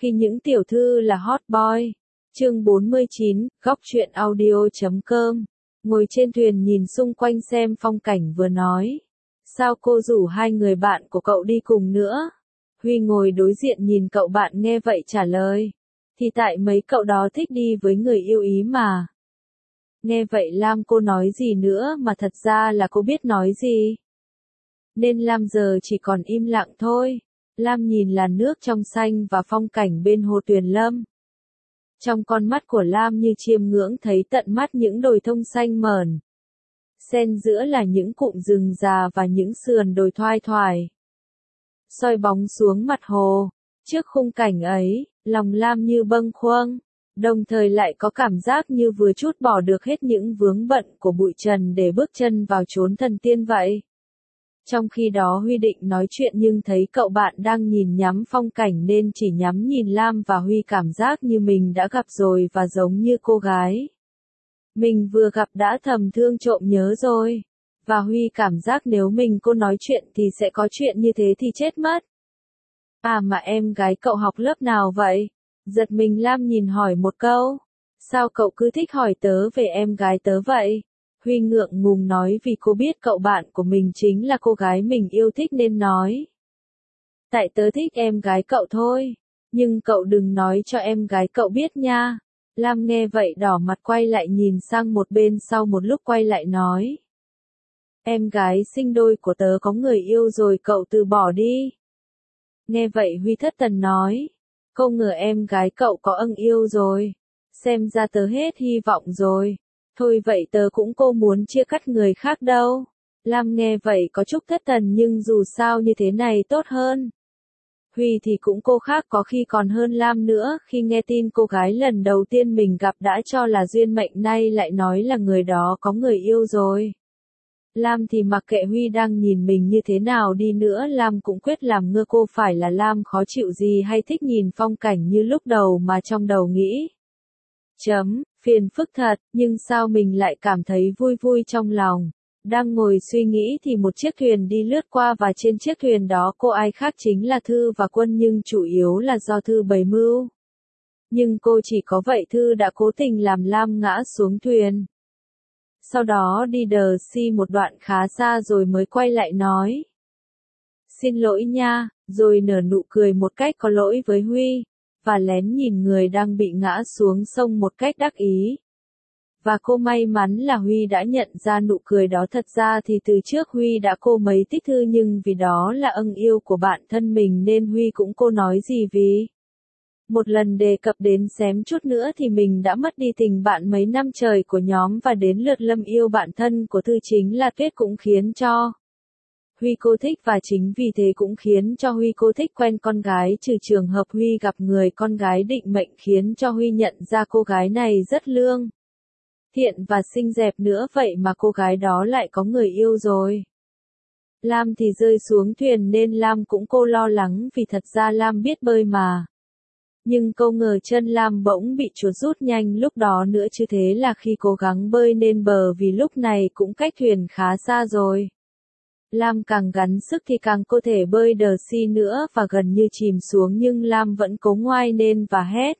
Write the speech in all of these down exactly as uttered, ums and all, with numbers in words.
Khi những tiểu thư là hot boy. Chương bốn mươi chín, góc truyện audio chấm com. Ngồi trên thuyền nhìn xung quanh xem phong cảnh vừa nói. Sao cô rủ hai người bạn của cậu đi cùng nữa? Huy ngồi đối diện nhìn cậu bạn nghe vậy trả lời. Thì tại mấy cậu đó thích đi với người yêu ý mà. Nghe vậy Lam cô nói gì nữa mà thật ra là cô biết nói gì. Nên Lam giờ chỉ còn im lặng thôi. Lam nhìn làn nước trong xanh và phong cảnh bên hồ Tuyền Lâm. Trong con mắt của Lam như chiêm ngưỡng thấy tận mắt những đồi thông xanh mởn. Xen giữa là những cụm rừng già và những sườn đồi thoai thoải. Soi bóng xuống mặt hồ. Trước khung cảnh ấy, lòng Lam như bâng khuâng, đồng thời lại có cảm giác như vừa trút bỏ được hết những vướng bận của bụi trần để bước chân vào chốn thần tiên vậy. Trong khi đó Huy định nói chuyện nhưng thấy cậu bạn đang nhìn nhắm phong cảnh nên chỉ nhắm nhìn Lam và Huy cảm giác như mình đã gặp rồi và giống như cô gái mình vừa gặp đã thầm thương trộm nhớ rồi. Và Huy cảm giác nếu mình cô nói chuyện thì sẽ có chuyện như thế thì chết mất. À mà em gái cậu học lớp nào vậy? Giật mình Lam nhìn hỏi một câu. Sao cậu cứ thích hỏi tớ về em gái tớ vậy? Huy ngượng ngùng nói vì cô biết cậu bạn của mình chính là cô gái mình yêu thích nên nói. Tại tớ thích em gái cậu thôi. Nhưng cậu đừng nói cho em gái cậu biết nha. Lam nghe vậy đỏ mặt quay lại nhìn sang một bên sau một lúc quay lại nói. Em gái sinh đôi của tớ có người yêu rồi cậu từ bỏ đi. Nghe vậy Huy thất thần nói. Không ngờ em gái cậu có ân yêu rồi. Xem ra tớ hết hy vọng rồi. Thôi vậy tớ cũng cô muốn chia cắt người khác đâu. Lam nghe vậy có chút thất thần nhưng dù sao như thế này tốt hơn. Huy thì cũng cô khác có khi còn hơn Lam nữa khi nghe tin cô gái lần đầu tiên mình gặp đã cho là duyên mệnh nay lại nói là người đó có người yêu rồi. Lam thì mặc kệ Huy đang nhìn mình như thế nào đi nữa Lam cũng quyết làm ngơ cô phải là Lam khó chịu gì hay thích nhìn phong cảnh như lúc đầu mà trong đầu nghĩ. Chấm, phiền phức thật, nhưng sao mình lại cảm thấy vui vui trong lòng. Đang ngồi suy nghĩ thì một chiếc thuyền đi lướt qua và trên chiếc thuyền đó cô ai khác chính là Thư và Quân nhưng chủ yếu là do Thư bày mưu. Nhưng cô chỉ có vậy Thư đã cố tình làm Lam ngã xuống thuyền. Sau đó đi đờ si một đoạn khá xa rồi mới quay lại nói. Xin lỗi nha, rồi nở nụ cười một cách có lỗi với Huy, và lén nhìn người đang bị ngã xuống sông một cách đắc ý. Và cô may mắn là Huy đã nhận ra nụ cười đó thật ra thì từ trước Huy đã cô mấy tích Thư nhưng vì đó là ân yêu của bạn thân mình nên Huy cũng cô nói gì vì. Một lần đề cập đến xém chút nữa thì mình đã mất đi tình bạn mấy năm trời của nhóm và đến lượt Lâm yêu bạn thân của Thư chính là Tuyết cũng khiến cho Huy cô thích và chính vì thế cũng khiến cho Huy cô thích quen con gái trừ trường hợp Huy gặp người con gái định mệnh khiến cho Huy nhận ra cô gái này rất lương thiện và xinh đẹp nữa vậy mà cô gái đó lại có người yêu rồi. Lam thì rơi xuống thuyền nên Lam cũng cô lo lắng vì thật ra Lam biết bơi mà. Nhưng câu ngờ chân Lam bỗng bị chuột rút nhanh lúc đó nữa chứ thế là khi cố gắng bơi lên bờ vì lúc này cũng cách thuyền khá xa rồi. Lam càng gắng sức thì càng có thể bơi đờ si nữa và gần như chìm xuống nhưng Lam vẫn cố ngoai lên và hét.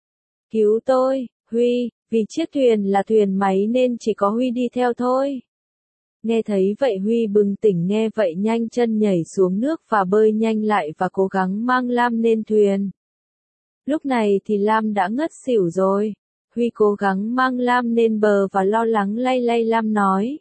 Cứu tôi, Huy, vì chiếc thuyền là thuyền máy nên chỉ có Huy đi theo thôi. Nghe thấy vậy Huy bừng tỉnh nghe vậy nhanh chân nhảy xuống nước và bơi nhanh lại và cố gắng mang Lam lên thuyền. Lúc này thì Lam đã ngất xỉu rồi. Huy cố gắng mang Lam lên bờ và lo lắng lay lay Lam nói.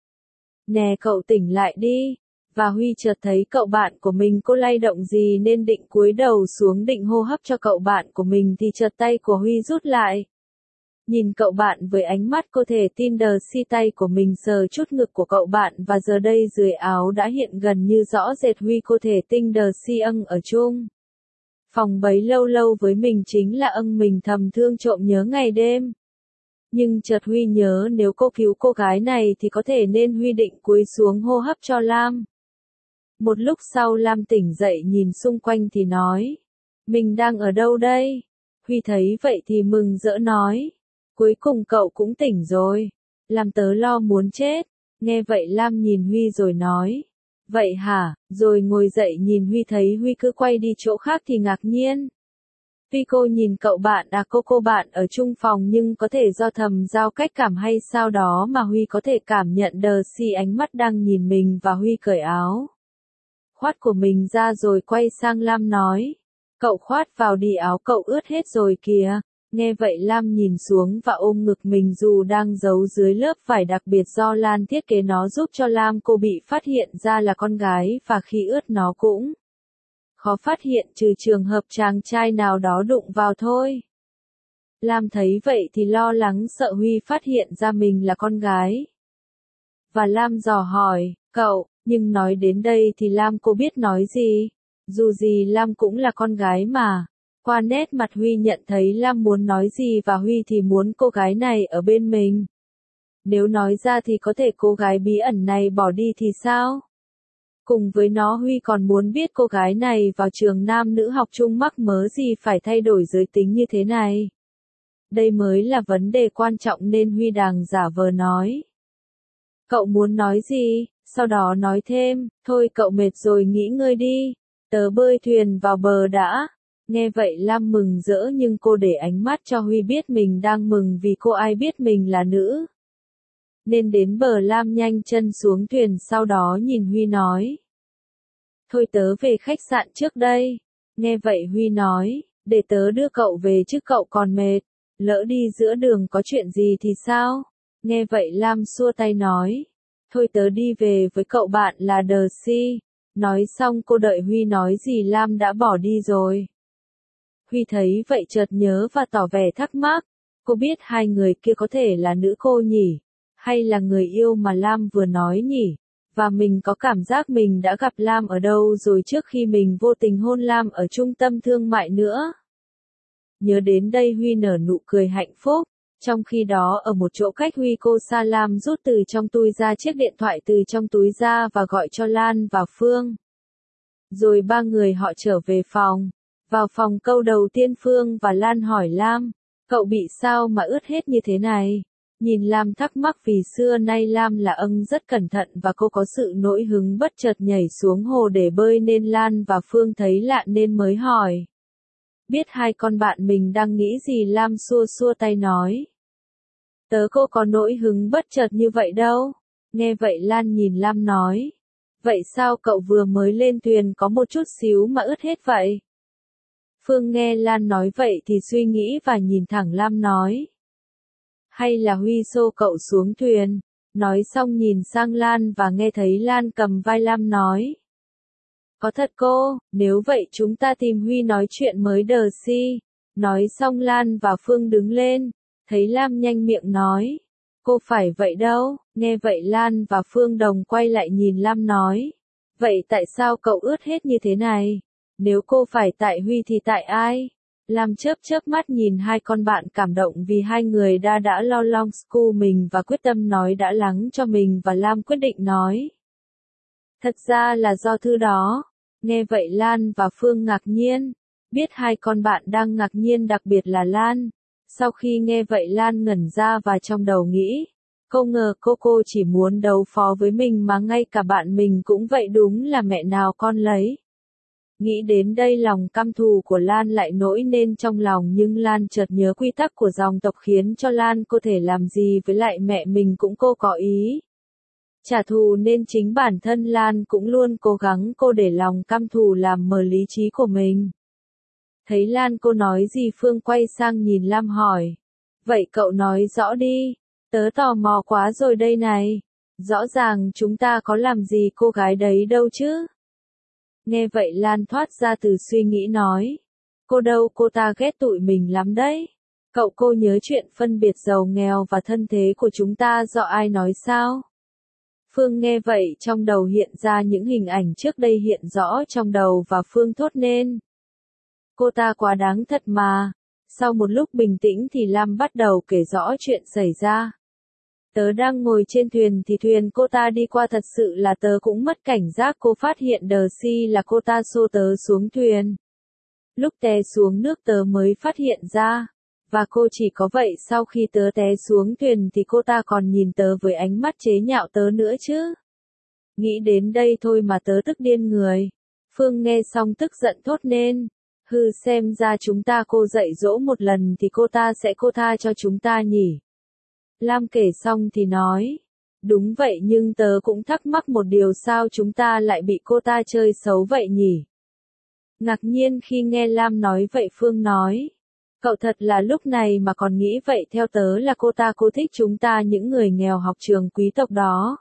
Nè cậu tỉnh lại đi. Và Huy chợt thấy cậu bạn của mình cô lay động gì nên định cúi đầu xuống định hô hấp cho cậu bạn của mình thì chợt tay của Huy rút lại. Nhìn cậu bạn với ánh mắt cô thể tin đờ si tay của mình sờ chút ngực của cậu bạn và giờ đây dưới áo đã hiện gần như rõ rệt Huy cô thể tinh đờ si ân ở chung. Phòng bấy lâu lâu với mình chính là ân mình thầm thương trộm nhớ ngày đêm. Nhưng chợt Huy nhớ nếu cô cứu cô gái này thì có thể nên Huy định cúi xuống hô hấp cho Lam. Một lúc sau Lam tỉnh dậy nhìn xung quanh thì nói. Mình đang ở đâu đây? Huy thấy vậy thì mừng rỡ nói. Cuối cùng cậu cũng tỉnh rồi. Làm tớ lo muốn chết. Nghe vậy Lam nhìn Huy rồi nói. Vậy hả? Rồi ngồi dậy nhìn Huy thấy Huy cứ quay đi chỗ khác thì ngạc nhiên. Tuy cô nhìn cậu bạn à cô cô bạn ở chung phòng nhưng có thể do thầm giao cách cảm hay sao đó mà Huy có thể cảm nhận Darcy ánh mắt đang nhìn mình và Huy cởi áo khoác của mình ra rồi quay sang Lam nói. Cậu khoác vào đi áo cậu ướt hết rồi kìa. Nghe vậy Lam nhìn xuống và ôm ngực mình dù đang giấu dưới lớp vải đặc biệt do Lan thiết kế nó giúp cho Lam cô bị phát hiện ra là con gái và khi ướt nó cũng khó phát hiện trừ trường hợp chàng trai nào đó đụng vào thôi. Lam thấy vậy thì lo lắng sợ Huy phát hiện ra mình là con gái. Và Lam dò hỏi, cậu, nhưng nói đến đây thì Lam cô biết nói gì. Dù gì Lam cũng là con gái mà. Qua nét mặt Huy nhận thấy Lam muốn nói gì và Huy thì muốn cô gái này ở bên mình. Nếu nói ra thì có thể cô gái bí ẩn này bỏ đi thì sao? Cùng với nó Huy còn muốn biết cô gái này vào trường nam nữ học chung mắc mớ gì phải thay đổi giới tính như thế này. Đây mới là vấn đề quan trọng nên Huy đàng giả vờ nói. Cậu muốn nói gì? Sau đó nói thêm, thôi cậu mệt rồi nghỉ ngơi đi. Tớ bơi thuyền vào bờ đã. Nghe vậy Lam mừng rỡ nhưng cô để ánh mắt cho Huy biết mình đang mừng vì cô ai biết mình là nữ. Nên đến bờ Lam nhanh chân xuống thuyền sau đó nhìn Huy nói. Thôi tớ về khách sạn trước đây. Nghe vậy Huy nói, để tớ đưa cậu về chứ cậu còn mệt. Lỡ đi giữa đường có chuyện gì thì sao? Nghe vậy Lam xua tay nói. Thôi tớ đi về với cậu bạn là Darcy. Nói xong cô đợi Huy nói gì Lam đã bỏ đi rồi. Huy thấy vậy chợt nhớ và tỏ vẻ thắc mắc. Cô biết hai người kia có thể là nữ cô nhỉ? Hay là người yêu mà Lam vừa nói nhỉ? Và mình có cảm giác mình đã gặp Lam ở đâu rồi trước khi mình vô tình hôn Lam ở trung tâm thương mại nữa. Nhớ đến đây Huy nở nụ cười hạnh phúc. Trong khi đó ở một chỗ cách Huy cô xa Lam rút từ trong túi ra chiếc điện thoại từ trong túi ra và gọi cho Lan và Phương. Rồi ba người họ trở về phòng. Vào phòng câu đầu tiên Phương và Lan hỏi Lam, cậu bị sao mà ướt hết như thế này? Nhìn Lam thắc mắc vì xưa nay Lam là âng rất cẩn thận và cô có sự nổi hứng bất chợt nhảy xuống hồ để bơi nên Lan và Phương thấy lạ nên mới hỏi. Biết hai con bạn mình đang nghĩ gì Lam xua xua tay nói. Tớ cô có nỗi hứng bất chợt như vậy đâu. Nghe vậy Lan nhìn Lam nói. Vậy sao cậu vừa mới lên thuyền có một chút xíu mà ướt hết vậy? Phương nghe Lan nói vậy thì suy nghĩ và nhìn thẳng Lam nói. Hay là Huy xô cậu xuống thuyền? Nói xong nhìn sang Lan và nghe thấy Lan cầm vai Lam nói. Có thật cô, nếu vậy chúng ta tìm Huy nói chuyện mới Darcy. Nói xong Lan và Phương đứng lên, thấy Lam nhanh miệng nói. Cô phải vậy đâu, nghe vậy Lan và Phương đồng quay lại nhìn Lam nói. Vậy tại sao cậu ướt hết như thế này? Nếu cô phải tại Huy thì tại ai? Lam chớp chớp mắt nhìn hai con bạn cảm động vì hai người đã đã lo long school mình và quyết tâm nói đã lắng cho mình và Lam quyết định nói. Thật ra là do thư đó. Nghe vậy Lan và Phương ngạc nhiên. Biết hai con bạn đang ngạc nhiên đặc biệt là Lan. Sau khi nghe vậy Lan ngẩn ra và trong đầu nghĩ. Không ngờ cô cô chỉ muốn đấu phó với mình mà ngay cả bạn mình cũng vậy đúng là mẹ nào con lấy. Nghĩ đến đây lòng căm thù của Lan lại nổi lên trong lòng nhưng Lan chợt nhớ quy tắc của dòng tộc khiến cho Lan cô thể làm gì với lại mẹ mình cũng cô có ý. Trả thù nên chính bản thân Lan cũng luôn cố gắng cô để lòng căm thù làm mờ lý trí của mình. Thấy Lan cô nói gì Phương quay sang nhìn Lam hỏi. Vậy cậu nói rõ đi, tớ tò mò quá rồi đây này. Rõ ràng chúng ta có làm gì cô gái đấy đâu chứ. Nghe vậy Lan thoát ra từ suy nghĩ nói. Cô đâu cô ta ghét tụi mình lắm đấy. Cậu cô nhớ chuyện phân biệt giàu nghèo và thân thế của chúng ta do ai nói sao? Phương nghe vậy trong đầu hiện ra những hình ảnh trước đây hiện rõ trong đầu và Phương thốt nên. Cô ta quá đáng thật mà. Sau một lúc bình tĩnh thì Lam bắt đầu kể rõ chuyện xảy ra. Tớ đang ngồi trên thuyền thì thuyền cô ta đi qua thật sự là tớ cũng mất cảnh giác cô phát hiện Darcy là cô ta xô tớ xuống thuyền. Lúc té xuống nước tớ mới phát hiện ra. Và cô chỉ có vậy sau khi tớ té xuống thuyền thì cô ta còn nhìn tớ với ánh mắt chế nhạo tớ nữa chứ. Nghĩ đến đây thôi mà tớ tức điên người. Phương nghe xong tức giận thốt nên. Hừ, xem ra chúng ta cô dạy dỗ một lần thì cô ta sẽ cô tha cho chúng ta nhỉ. Lam kể xong thì nói. Đúng vậy, nhưng tớ cũng thắc mắc một điều, sao chúng ta lại bị cô ta chơi xấu vậy nhỉ? Ngạc nhiên khi nghe Lam nói vậy, Phương nói. Cậu thật là lúc này mà còn nghĩ vậy, theo tớ là cô ta cô thích chúng ta những người nghèo học trường quý tộc đó.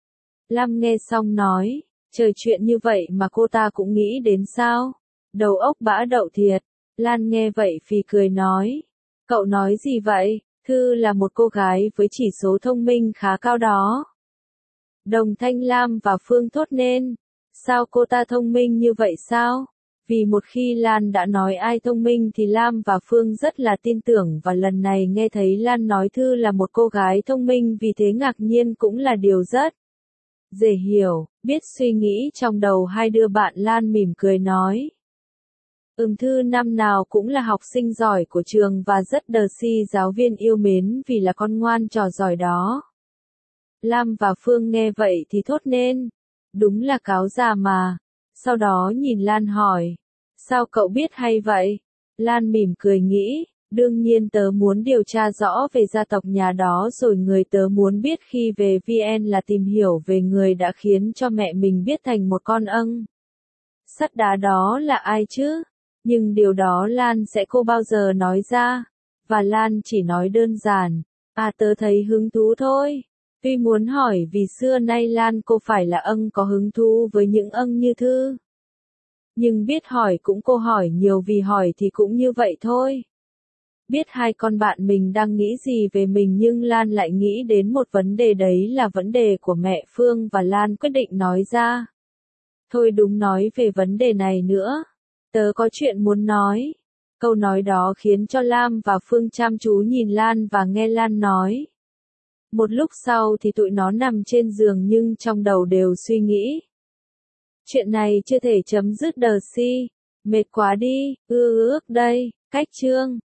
Lam nghe xong nói. Trời, chuyện như vậy mà cô ta cũng nghĩ đến sao? Đầu óc bã đậu thiệt. Lan nghe vậy phì cười nói. Cậu nói gì vậy? Thư là một cô gái với chỉ số thông minh khá cao đó. Đồng thanh Lam và Phương thốt lên. Sao cô ta thông minh như vậy sao? Vì một khi Lan đã nói ai thông minh thì Lam và Phương rất là tin tưởng, và lần này nghe thấy Lan nói Thư là một cô gái thông minh, vì thế ngạc nhiên cũng là điều rất dễ hiểu. Biết suy nghĩ trong đầu hai đứa bạn, Lan mỉm cười nói. Ừm, Thư năm nào cũng là học sinh giỏi của trường và rất được si giáo viên yêu mến vì là con ngoan trò giỏi đó. Lam và Phương nghe vậy thì thốt lên. Đúng là cáo già mà. Sau đó nhìn Lan hỏi. Sao cậu biết hay vậy? Lan mỉm cười nghĩ. Đương nhiên tớ muốn điều tra rõ về gia tộc nhà đó rồi, người tớ muốn biết khi về vê en là tìm hiểu về người đã khiến cho mẹ mình biết thành một con âng sắt đá, đó là ai chứ? Nhưng điều đó Lan sẽ không bao giờ nói ra. Và Lan chỉ nói đơn giản. À, tớ thấy hứng thú thôi. Tuy muốn hỏi vì xưa nay Lan cô phải là âng có hứng thú với những âng như Thư. Nhưng biết hỏi cũng cô hỏi nhiều, vì hỏi thì cũng như vậy thôi. Biết hai con bạn mình đang nghĩ gì về mình, nhưng Lan lại nghĩ đến một vấn đề, đấy là vấn đề của mẹ Phương, và Lan quyết định nói ra. Thôi đúng, nói về vấn đề này nữa. Tớ có chuyện muốn nói. Câu nói đó khiến cho Lam và Phương chăm chú nhìn Lan và nghe Lan nói. Một lúc sau thì tụi nó nằm trên giường nhưng trong đầu đều suy nghĩ. Chuyện này chưa thể chấm dứt đờ si. Mệt quá đi, ư ước đây. Cách chương